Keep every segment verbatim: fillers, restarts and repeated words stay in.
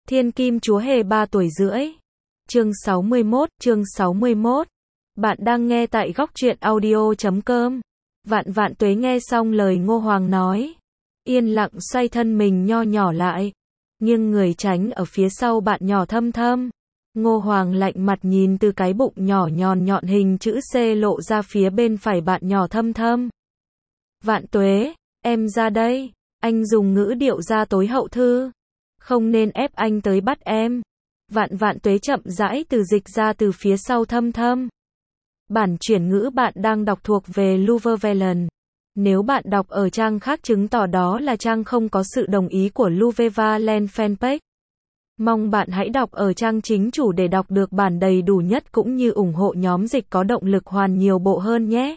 Thiên Kim Chúa Hề ba tuổi rưỡi. Chương sáu mươi mốt, chương sáu mươi mốt. Bạn đang nghe tại góc truyện audio chấm com. Vạn vạn tuế nghe xong lời Ngô Hoàng nói. Yên lặng xoay thân mình nho nhỏ lại. Nhưng người tránh ở phía sau bạn nhỏ Thâm Thâm. Ngô Hoàng lạnh mặt nhìn từ cái bụng nhỏ nhọn nhọn hình chữ C lộ ra phía bên phải bạn nhỏ Thâm Thâm. Vạn tuế, em ra đây. Anh dùng ngữ điệu ra tối hậu thư. Không nên ép anh tới bắt em. Vạn vạn tuế chậm rãi từ dịch ra từ phía sau Thâm Thâm. Bản chuyển ngữ bạn đang đọc thuộc về Luvevelen. Nếu bạn đọc ở trang khác chứng tỏ đó là trang không có sự đồng ý của Luvevelen fanpage. Mong bạn hãy đọc ở trang chính chủ để đọc được bản đầy đủ nhất cũng như ủng hộ nhóm dịch có động lực hoàn nhiều bộ hơn nhé.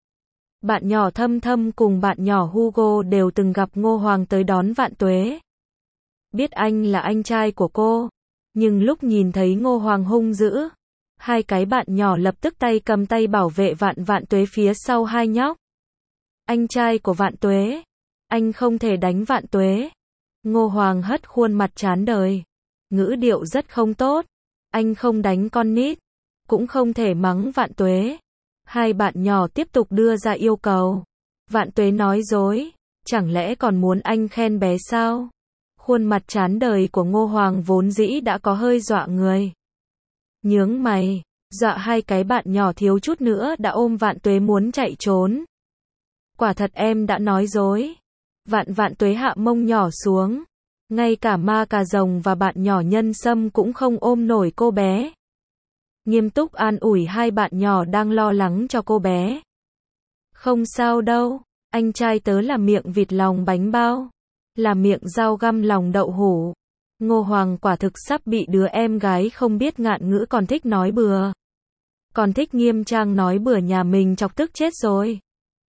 Bạn nhỏ Thâm Thâm cùng bạn nhỏ Hugo đều từng gặp Ngô Hoàng tới đón vạn tuế. Biết anh là anh trai của cô. Nhưng lúc nhìn thấy Ngô Hoàng hung dữ, hai cái bạn nhỏ lập tức tay cầm tay bảo vệ vạn vạn tuế phía sau hai nhóc. Anh trai của vạn tuế, anh không thể đánh vạn tuế. Ngô Hoàng hất khuôn mặt chán đời. Ngữ điệu rất không tốt. Anh không đánh con nít, cũng không thể mắng vạn tuế. Hai bạn nhỏ tiếp tục đưa ra yêu cầu. Vạn tuế nói dối, chẳng lẽ còn muốn anh khen bé sao? Khuôn mặt chán đời của Ngô Hoàng vốn dĩ đã có hơi dọa người. Nhướng mày, dọa hai cái bạn nhỏ thiếu chút nữa đã ôm vạn tuế muốn chạy trốn. Quả thật em đã nói dối. Vạn vạn tuế hạ mông nhỏ xuống. Ngay cả ma cà rồng và bạn nhỏ Nhân Sâm cũng không ôm nổi cô bé. Nghiêm túc an ủi hai bạn nhỏ đang lo lắng cho cô bé. Không sao đâu, anh trai tớ là miệng vịt lòng bánh bao, là miệng rau găm lòng đậu hũ. Ngô Hoàng quả thực sắp bị đứa em gái không biết ngạn ngữ còn thích nói bừa. Còn thích nghiêm trang nói bừa nhà mình chọc tức chết rồi.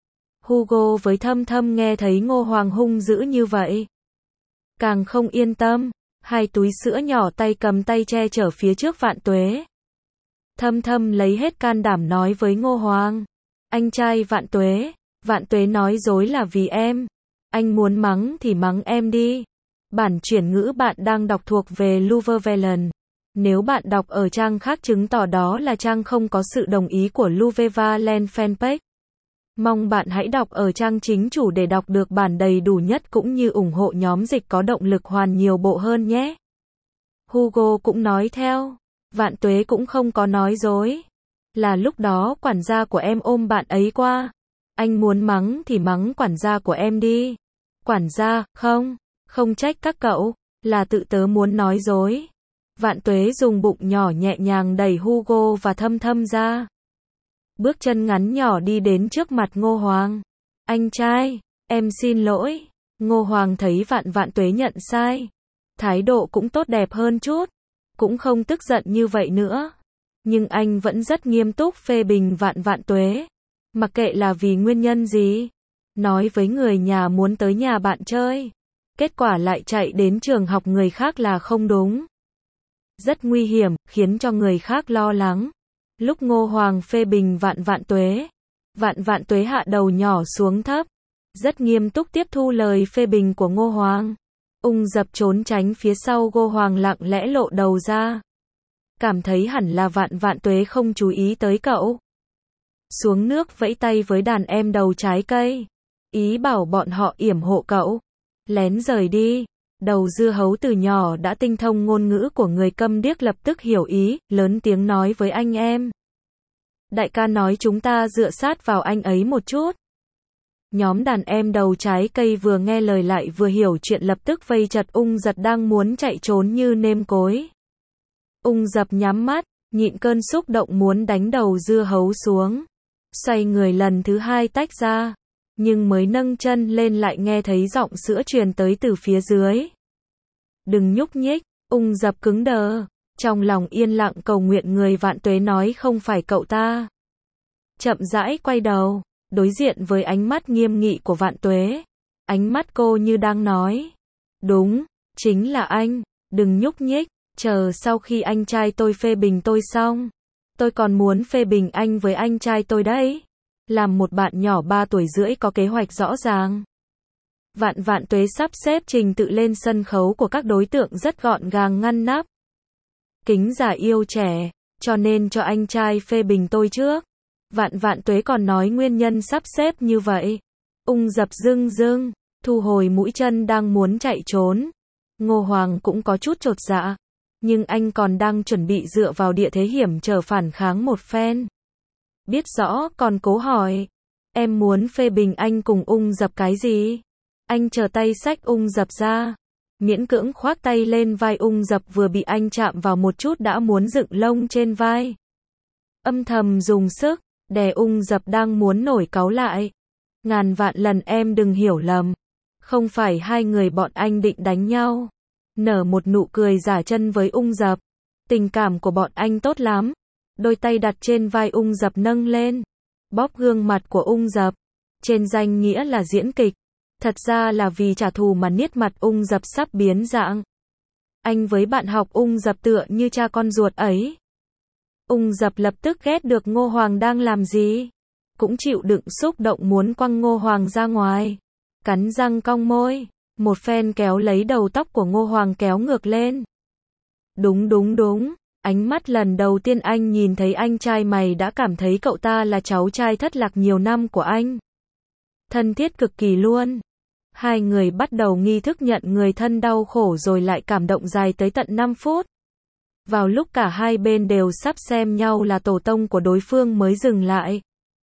Hugo với Thâm Thâm nghe thấy Ngô Hoàng hung dữ như vậy. Càng không yên tâm, hai túi sữa nhỏ tay cầm tay che chở phía trước vạn tuế. Thâm Thâm lấy hết can đảm nói với Ngô Hoàng. Anh trai vạn tuế, vạn tuế nói dối là vì em. Anh muốn mắng thì mắng em đi. Bản chuyển ngữ bạn đang đọc thuộc về Luvevelen. Nếu bạn đọc ở trang khác chứng tỏ đó là trang không có sự đồng ý của Luvevelen fanpage. Mong bạn hãy đọc ở trang chính chủ để đọc được bản đầy đủ nhất cũng như ủng hộ nhóm dịch có động lực hoàn nhiều bộ hơn nhé. Hugo cũng nói theo. Vạn tuế cũng không có nói dối. Là lúc đó quản gia của em ôm bạn ấy qua. Anh muốn mắng thì mắng quản gia của em đi. Quản gia, không, không trách các cậu, là tự tớ muốn nói dối. Vạn tuế dùng bụng nhỏ nhẹ nhàng đẩy Hugo và Thâm Thâm ra. Bước chân ngắn nhỏ đi đến trước mặt Ngô Hoàng. Anh trai, em xin lỗi. Ngô Hoàng thấy vạn vạn tuế nhận sai. Thái độ cũng tốt đẹp hơn chút. Cũng không tức giận như vậy nữa. Nhưng anh vẫn rất nghiêm túc phê bình vạn vạn tuế. Mặc kệ là vì nguyên nhân gì. Nói với người nhà muốn tới nhà bạn chơi. Kết quả lại chạy đến trường học người khác là không đúng. Rất nguy hiểm, khiến cho người khác lo lắng. Lúc Ngô Hoàng phê bình vạn vạn tuế. Vạn vạn tuế hạ đầu nhỏ xuống thấp. Rất nghiêm túc tiếp thu lời phê bình của Ngô Hoàng. Ung dập trốn tránh phía sau Ngô Hoàng lặng lẽ lộ đầu ra. Cảm thấy hẳn là vạn vạn tuế không chú ý tới cậu. Xuống nước vẫy tay với đàn em đầu trái cây. Ý bảo bọn họ yểm hộ cậu. Lén rời đi. Đầu dưa hấu từ nhỏ đã tinh thông ngôn ngữ của người câm điếc lập tức hiểu ý, lớn tiếng nói với anh em. Đại ca nói chúng ta dựa sát vào anh ấy một chút. Nhóm đàn em đầu trái cây vừa nghe lời lại vừa hiểu chuyện lập tức vây chặt Ung Giật đang muốn chạy trốn như nêm cối. Ung Dập nhắm mắt, nhịn cơn xúc động muốn đánh đầu dưa hấu xuống. Xoay người lần thứ hai tách ra. Nhưng mới nâng chân lên lại nghe thấy giọng sữa truyền tới từ phía dưới. Đừng nhúc nhích, Ung Dập cứng đờ. Trong lòng yên lặng cầu nguyện người vạn tuế nói không phải cậu ta. Chậm rãi quay đầu, đối diện với ánh mắt nghiêm nghị của vạn tuế. Ánh mắt cô như đang nói. Đúng, chính là anh, đừng nhúc nhích, chờ sau khi anh trai tôi phê bình tôi xong. Tôi còn muốn phê bình anh với anh trai tôi đấy. Làm một bạn nhỏ ba tuổi rưỡi có kế hoạch rõ ràng. Vạn Vạn Tuế sắp xếp trình tự lên sân khấu của các đối tượng rất gọn gàng ngăn nắp. Kính già yêu trẻ, cho nên cho anh trai phê bình tôi trước. Vạn Vạn Tuế còn nói nguyên nhân sắp xếp như vậy. Ung Dập dưng dưng, thu hồi mũi chân đang muốn chạy trốn. Ngô Hoàng cũng có chút chột dạ. Nhưng anh còn đang chuẩn bị dựa vào địa thế hiểm trở phản kháng một phen. Biết rõ còn cố hỏi. Em muốn phê bình anh cùng Ung Dập cái gì? Anh chờ tay xách Ung Dập ra. Miễn cưỡng khoác tay lên vai Ung Dập vừa bị anh chạm vào một chút đã muốn dựng lông trên vai. Âm thầm dùng sức, đè Ung Dập đang muốn nổi cáu lại. Ngàn vạn lần em đừng hiểu lầm. Không phải hai người bọn anh định đánh nhau. Nở một nụ cười giả chân với Ung Dập. Tình cảm của bọn anh tốt lắm. Đôi tay đặt trên vai Ung Dập nâng lên. Bóp gương mặt của Ung Dập. Trên danh nghĩa là diễn kịch. Thật ra là vì trả thù mà niết mặt Ung Dập sắp biến dạng. Anh với bạn học Ung Dập tựa như cha con ruột ấy. Ung Dập lập tức ghét được Ngô Hoàng đang làm gì. Cũng chịu đựng xúc động muốn quăng Ngô Hoàng ra ngoài. Cắn răng cong môi. Một phen kéo lấy đầu tóc của Ngô Hoàng kéo ngược lên. Đúng đúng đúng. Ánh mắt lần đầu tiên anh nhìn thấy anh trai mày đã cảm thấy cậu ta là cháu trai thất lạc nhiều năm của anh. Thân thiết cực kỳ luôn. Hai người bắt đầu nghi thức nhận người thân đau khổ rồi lại cảm động dài tới tận năm phút. Vào lúc cả hai bên đều sắp xem nhau là tổ tông của đối phương mới dừng lại.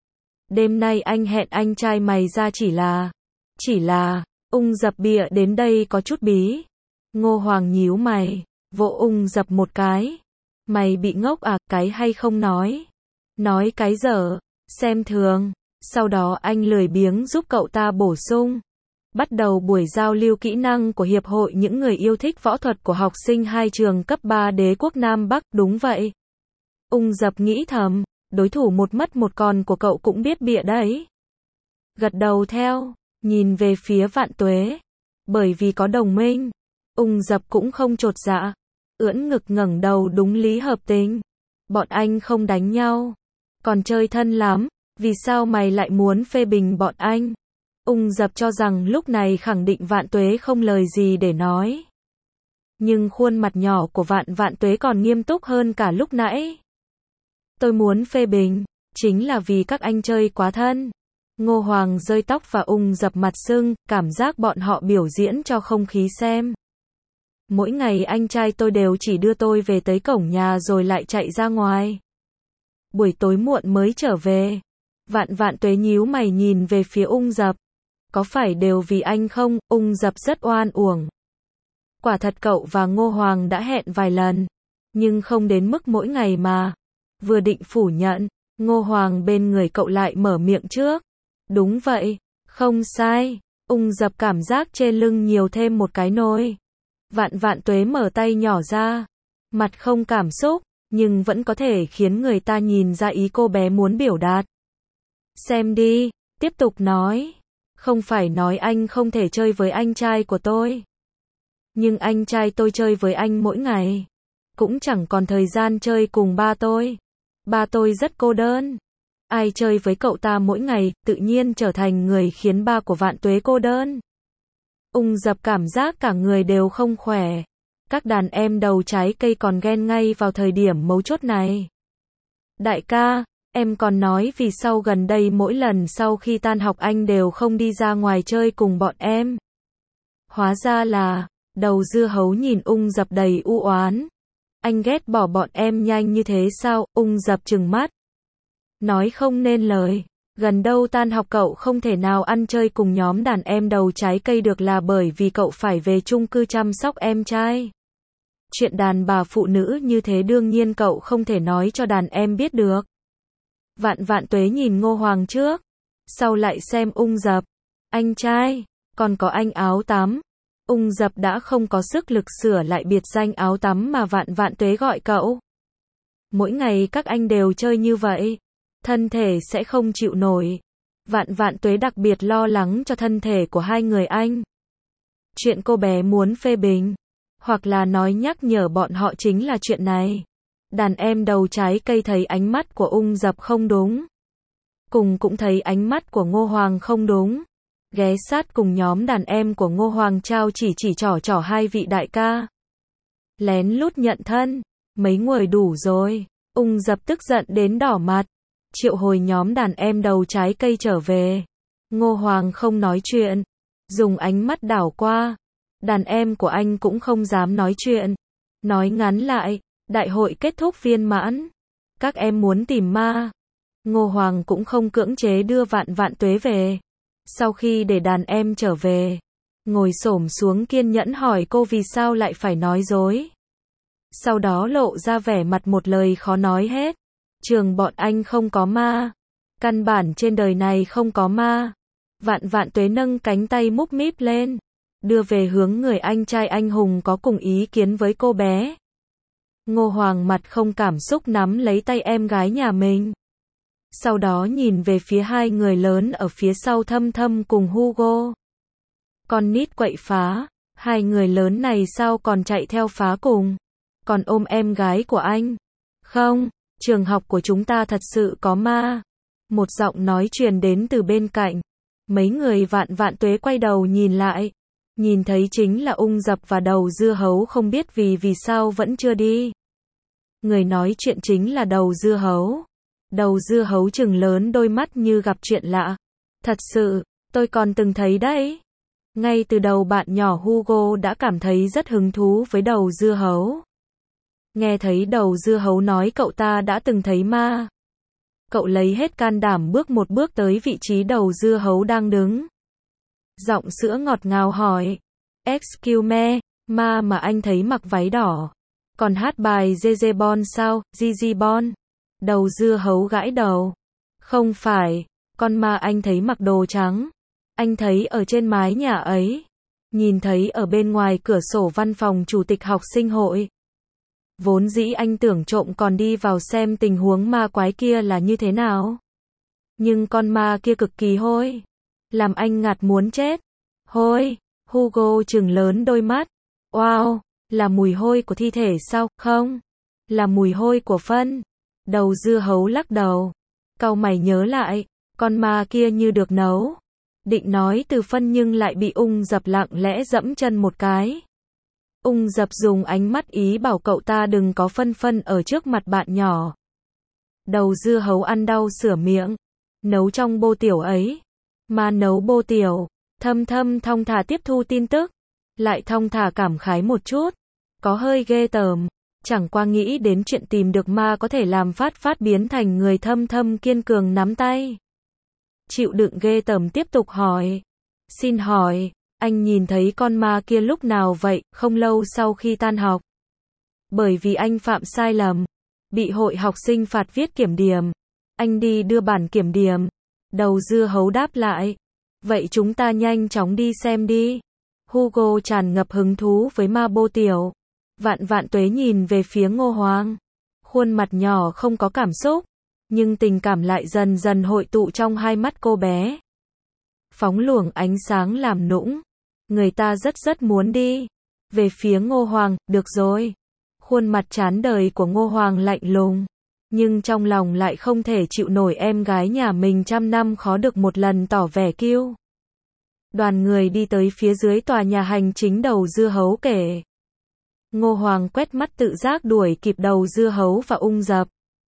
Đêm nay anh hẹn anh trai mày ra chỉ là... Chỉ là... Ung Dập bịa đến đây có chút bí. Ngô Hoàng nhíu mày, vỗ Ung Dập một cái. Mày bị ngốc à, cái hay không nói. Nói cái dở, xem thường. Sau đó anh lười biếng giúp cậu ta bổ sung. Bắt đầu buổi giao lưu kỹ năng của Hiệp hội những người yêu thích võ thuật của học sinh hai trường cấp ba đế quốc Nam Bắc, đúng vậy. Ung Dập nghĩ thầm, đối thủ một mất một còn của cậu cũng biết bịa đấy. Gật đầu theo, nhìn về phía Vạn Tuế. Bởi vì có đồng minh, Ung Dập cũng không chột dạ. Ưỡn ngực ngẩng đầu đúng lý hợp tình. Bọn anh không đánh nhau, còn chơi thân lắm. Vì sao mày lại muốn phê bình bọn anh? Ung Dập cho rằng lúc này khẳng định Vạn Tuế không lời gì để nói. Nhưng khuôn mặt nhỏ của Vạn Vạn Tuế còn nghiêm túc hơn cả lúc nãy. Tôi muốn phê bình, chính là vì các anh chơi quá thân. Ngô Hoàng rơi tóc và Ung Dập mặt sưng, cảm giác bọn họ biểu diễn cho không khí xem. Mỗi ngày anh trai tôi đều chỉ đưa tôi về tới cổng nhà rồi lại chạy ra ngoài. Buổi tối muộn mới trở về. Vạn Vạn Tuế nhíu mày nhìn về phía Ung Dập. Có phải đều vì anh không? Ung Dập rất oan uổng. Quả thật cậu và Ngô Hoàng đã hẹn vài lần. Nhưng không đến mức mỗi ngày mà. Vừa định phủ nhận, Ngô Hoàng bên người cậu lại mở miệng trước. Đúng vậy, không sai. Ung Dập cảm giác trên lưng nhiều thêm một cái nồi. Vạn Vạn Tuế mở tay nhỏ ra. Mặt không cảm xúc, nhưng vẫn có thể khiến người ta nhìn ra ý cô bé muốn biểu đạt. Xem đi, tiếp tục nói. Không phải nói anh không thể chơi với anh trai của tôi. Nhưng anh trai tôi chơi với anh mỗi ngày. Cũng chẳng còn thời gian chơi cùng ba tôi. Ba tôi rất cô đơn. Ai chơi với cậu ta mỗi ngày, tự nhiên trở thành người khiến ba của Vạn Tuế cô đơn. Ung Dập cảm giác cả người đều không khỏe. Các đàn em đầu trái cây còn ghen ngay vào thời điểm mấu chốt này. Đại ca, em còn nói vì sao gần đây mỗi lần sau khi tan học anh đều không đi ra ngoài chơi cùng bọn em. Hóa ra là, đầu dưa hấu nhìn Ung Dập đầy u oán. Anh ghét bỏ bọn em nhanh như thế sao? Ung Dập trừng mắt. Nói không nên lời. Gần đâu tan học cậu không thể nào ăn chơi cùng nhóm đàn em đầu trái cây được là bởi vì cậu phải về chung cư chăm sóc em trai. Chuyện đàn bà phụ nữ như thế đương nhiên cậu không thể nói cho đàn em biết được. Vạn Vạn Tuế nhìn Ngô Hoàng trước, sau lại xem Ung Dập. Anh trai, còn có anh áo tắm. Ung Dập đã không có sức lực sửa lại biệt danh áo tắm mà Vạn Vạn Tuế gọi cậu. Mỗi ngày các anh đều chơi như vậy, thân thể sẽ không chịu nổi. Vạn Vạn Tuế đặc biệt lo lắng cho thân thể của hai người anh. Chuyện cô bé muốn phê bình, hoặc là nói nhắc nhở bọn họ chính là chuyện này. Đàn em đầu trái cây thấy ánh mắt của Ung Dập không đúng. Cùng cũng thấy ánh mắt của Ngô Hoàng không đúng. ghé sát cùng nhóm đàn em của Ngô Hoàng Trao chỉ chỉ trỏ trỏ hai vị đại ca. Lén lút nhận thân, mấy người đủ rồi. Ung Dập tức giận đến đỏ mặt, triệu hồi nhóm đàn em đầu trái cây trở về. Ngô Hoàng không nói chuyện, dùng ánh mắt đảo qua. Đàn em của anh cũng không dám nói chuyện. Nói ngắn lại, đại hội kết thúc viên mãn. Các em muốn tìm ma. Ngô Hoàng cũng không cưỡng chế đưa Vạn Vạn Tuế về. Sau khi để đàn em trở về, ngồi xổm xuống kiên nhẫn hỏi cô vì sao lại phải nói dối. Sau đó lộ ra vẻ mặt một lời khó nói hết. Trường bọn anh không có ma. Căn bản trên đời này không có ma. Vạn Vạn Tuế nâng cánh tay múc míp lên, đưa về hướng người anh trai anh hùng có cùng ý kiến với cô bé. Ngô Hoàng mặt không cảm xúc nắm lấy tay em gái nhà mình. Sau đó nhìn về phía hai người lớn ở phía sau Thâm Thâm cùng Hugo. Con nít quậy phá, hai người lớn này sao còn chạy theo phá cùng, còn ôm em gái của anh. Không, trường học của chúng ta thật sự có ma. Một giọng nói truyền đến từ bên cạnh. Mấy người Vạn Vạn Tuế quay đầu nhìn lại. Nhìn thấy chính là Ung Dập và Đầu Dưa Hấu không biết vì vì sao vẫn chưa đi. Người nói chuyện chính là Đầu Dưa Hấu. Đầu Dưa Hấu trừng lớn đôi mắt như gặp chuyện lạ. Thật sự, tôi còn từng thấy đấy. Ngay từ đầu bạn nhỏ Hugo đã cảm thấy rất hứng thú với Đầu Dưa Hấu. Nghe thấy Đầu Dưa Hấu nói cậu ta đã từng thấy ma. Cậu lấy hết can đảm bước một bước tới vị trí Đầu Dưa Hấu đang đứng. Giọng sữa ngọt ngào hỏi. Excuse me, ma mà anh thấy mặc váy đỏ. Còn hát bài Jezebon sao, Jezebon? Đầu Dưa Hấu gãi đầu. Không phải, con ma anh thấy mặc đồ trắng. Anh thấy ở trên mái nhà ấy. Nhìn thấy ở bên ngoài cửa sổ văn phòng chủ tịch học sinh hội. Vốn dĩ anh tưởng trộm còn đi vào xem tình huống ma quái kia là như thế nào. Nhưng con ma kia cực kỳ hôi. Làm anh ngạt muốn chết. Hôi, Hugo trừng lớn đôi mắt. Wow, là mùi hôi của thi thể sao? Không, là mùi hôi của phân. Đầu Dưa Hấu lắc đầu. Cau mày nhớ lại, con ma kia như được nấu. Định nói từ phân nhưng lại bị Ung Dập lặng lẽ dẫm chân một cái. Ung Dập dùng ánh mắt ý bảo cậu ta đừng có phân phân ở trước mặt bạn nhỏ. Đầu Dưa Hấu ăn đau sửa miệng. Nấu trong bô tiểu ấy. Ma nấu bô tiểu. Thâm Thâm thong thả tiếp thu tin tức. Lại thong thả cảm khái một chút. Có hơi ghê tởm. Chẳng qua nghĩ đến chuyện tìm được ma có thể làm Phát Phát biến thành người. Thâm Thâm kiên cường nắm tay. Chịu đựng ghê tởm tiếp tục hỏi. Xin hỏi, anh nhìn thấy con ma kia lúc nào vậy? Không lâu sau khi tan học. Bởi vì anh phạm sai lầm. Bị hội học sinh phạt viết kiểm điểm. Anh đi đưa bản kiểm điểm. Đầu Dưa Hấu đáp lại. Vậy chúng ta nhanh chóng đi xem đi. Hugo tràn ngập hứng thú với ma bô tiểu. Vạn Vạn Tuế nhìn về phía Ngô Hoàng. Khuôn mặt nhỏ không có cảm xúc. Nhưng tình cảm lại dần dần hội tụ trong hai mắt cô bé. Phóng luồng ánh sáng làm nũng. Người ta rất rất muốn đi. Về phía Ngô Hoàng, được rồi. Khuôn mặt chán đời của Ngô Hoàng lạnh lùng. Nhưng trong lòng lại không thể chịu nổi em gái nhà mình trăm năm khó được một lần tỏ vẻ kiêu. Đoàn người đi tới phía dưới tòa nhà hành chính. Đầu Dưa Hấu kể. Ngô Hoàng quét mắt tự giác đuổi kịp Đầu Dưa Hấu và Ung Dập.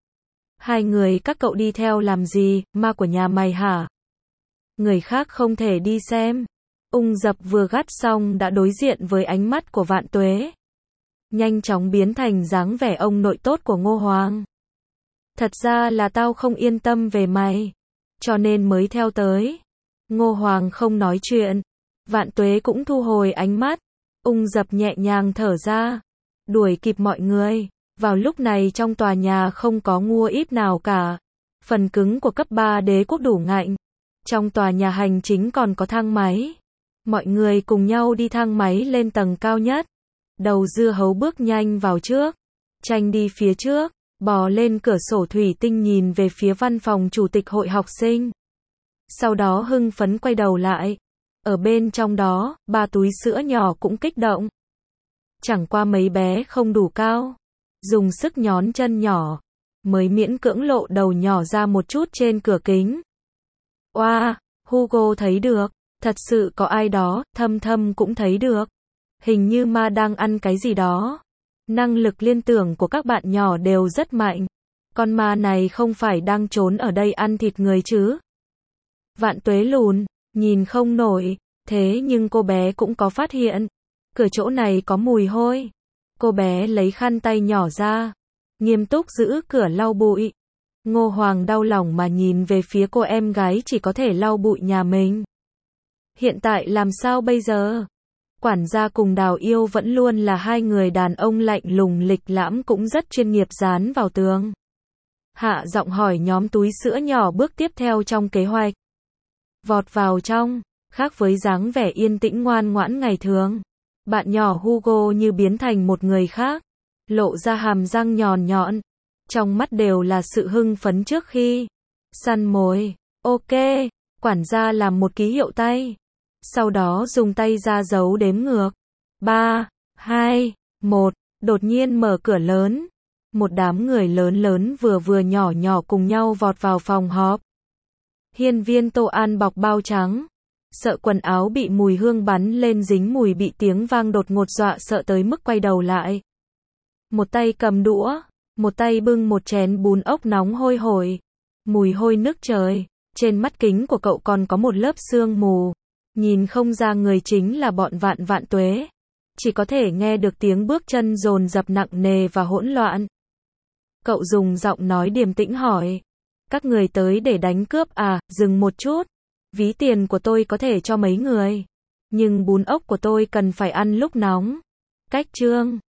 Hai người các cậu đi theo làm gì, ma của nhà mày hả? Người khác không thể đi xem. Ung Dập vừa gắt xong đã đối diện với ánh mắt của Vạn Tuế. Nhanh chóng biến thành dáng vẻ ông nội tốt của Ngô Hoàng. Thật ra là tao không yên tâm về mày. Cho nên mới theo tới. Ngô Hoàng không nói chuyện. Vạn Tuế cũng thu hồi ánh mắt. Ung Dập nhẹ nhàng thở ra. Đuổi kịp mọi người. Vào lúc này trong tòa nhà không có ngua íp nào cả. Phần cứng của cấp ba đế quốc đủ ngạnh. Trong tòa nhà hành chính còn có thang máy. Mọi người cùng nhau đi thang máy lên tầng cao nhất. Đầu Dưa Hấu bước nhanh vào trước. Tranh đi phía trước. Bò lên cửa sổ thủy tinh nhìn về phía văn phòng chủ tịch hội học sinh. Sau đó hưng phấn quay đầu lại. Ở bên trong đó, ba túi sữa nhỏ cũng kích động. Chẳng qua mấy bé không đủ cao. Dùng sức nhón chân nhỏ. Mới miễn cưỡng lộ đầu nhỏ ra một chút trên cửa kính. Oa, wow, Hugo thấy được. Thật sự có ai đó, Thâm Thâm cũng thấy được. Hình như ma đang ăn cái gì đó. Năng lực liên tưởng của các bạn nhỏ đều rất mạnh. Con ma này không phải đang trốn ở đây ăn thịt người chứ? Vạn Tuế lùn, nhìn không nổi, thế nhưng cô bé cũng có phát hiện. Cửa chỗ này có mùi hôi. Cô bé lấy khăn tay nhỏ ra, nghiêm túc giữ cửa lau bụi. Ngô Hoàng đau lòng mà nhìn về phía cô em gái chỉ có thể lau bụi nhà mình. Hiện tại làm sao bây giờ? Quản gia cùng Đào Yêu vẫn luôn là hai người đàn ông lạnh lùng lịch lãm cũng rất chuyên nghiệp dán vào tường. Hạ giọng hỏi nhóm túi sữa nhỏ bước tiếp theo trong kế hoạch. Vọt vào trong, khác với dáng vẻ yên tĩnh ngoan ngoãn ngày thường. Bạn nhỏ Hugo như biến thành một người khác, lộ ra hàm răng nhọn nhọn. Trong mắt đều là sự hưng phấn trước khi săn mồi. Ok, quản gia làm một ký hiệu tay. Sau đó dùng tay ra dấu đếm ngược. ba, hai, một, đột nhiên mở cửa lớn. Một đám người lớn lớn vừa vừa nhỏ nhỏ cùng nhau vọt vào phòng họp. Hiên Viên Tô An bọc bao trắng. Sợ quần áo bị mùi hương bắn lên dính mùi bị tiếng vang đột ngột dọa sợ tới mức quay đầu lại. Một tay cầm đũa, một tay bưng một chén bún ốc nóng hôi hổi. Mùi hôi nước trời, trên mắt kính của cậu còn có một lớp sương mù. Nhìn không ra người chính là bọn Vạn Vạn Tuế. Chỉ có thể nghe được tiếng bước chân dồn dập nặng nề và hỗn loạn. Cậu dùng giọng nói điềm tĩnh hỏi. Các người tới để đánh cướp à, dừng một chút. Ví tiền của tôi có thể cho mấy người. Nhưng bún ốc của tôi cần phải ăn lúc nóng. Cách chương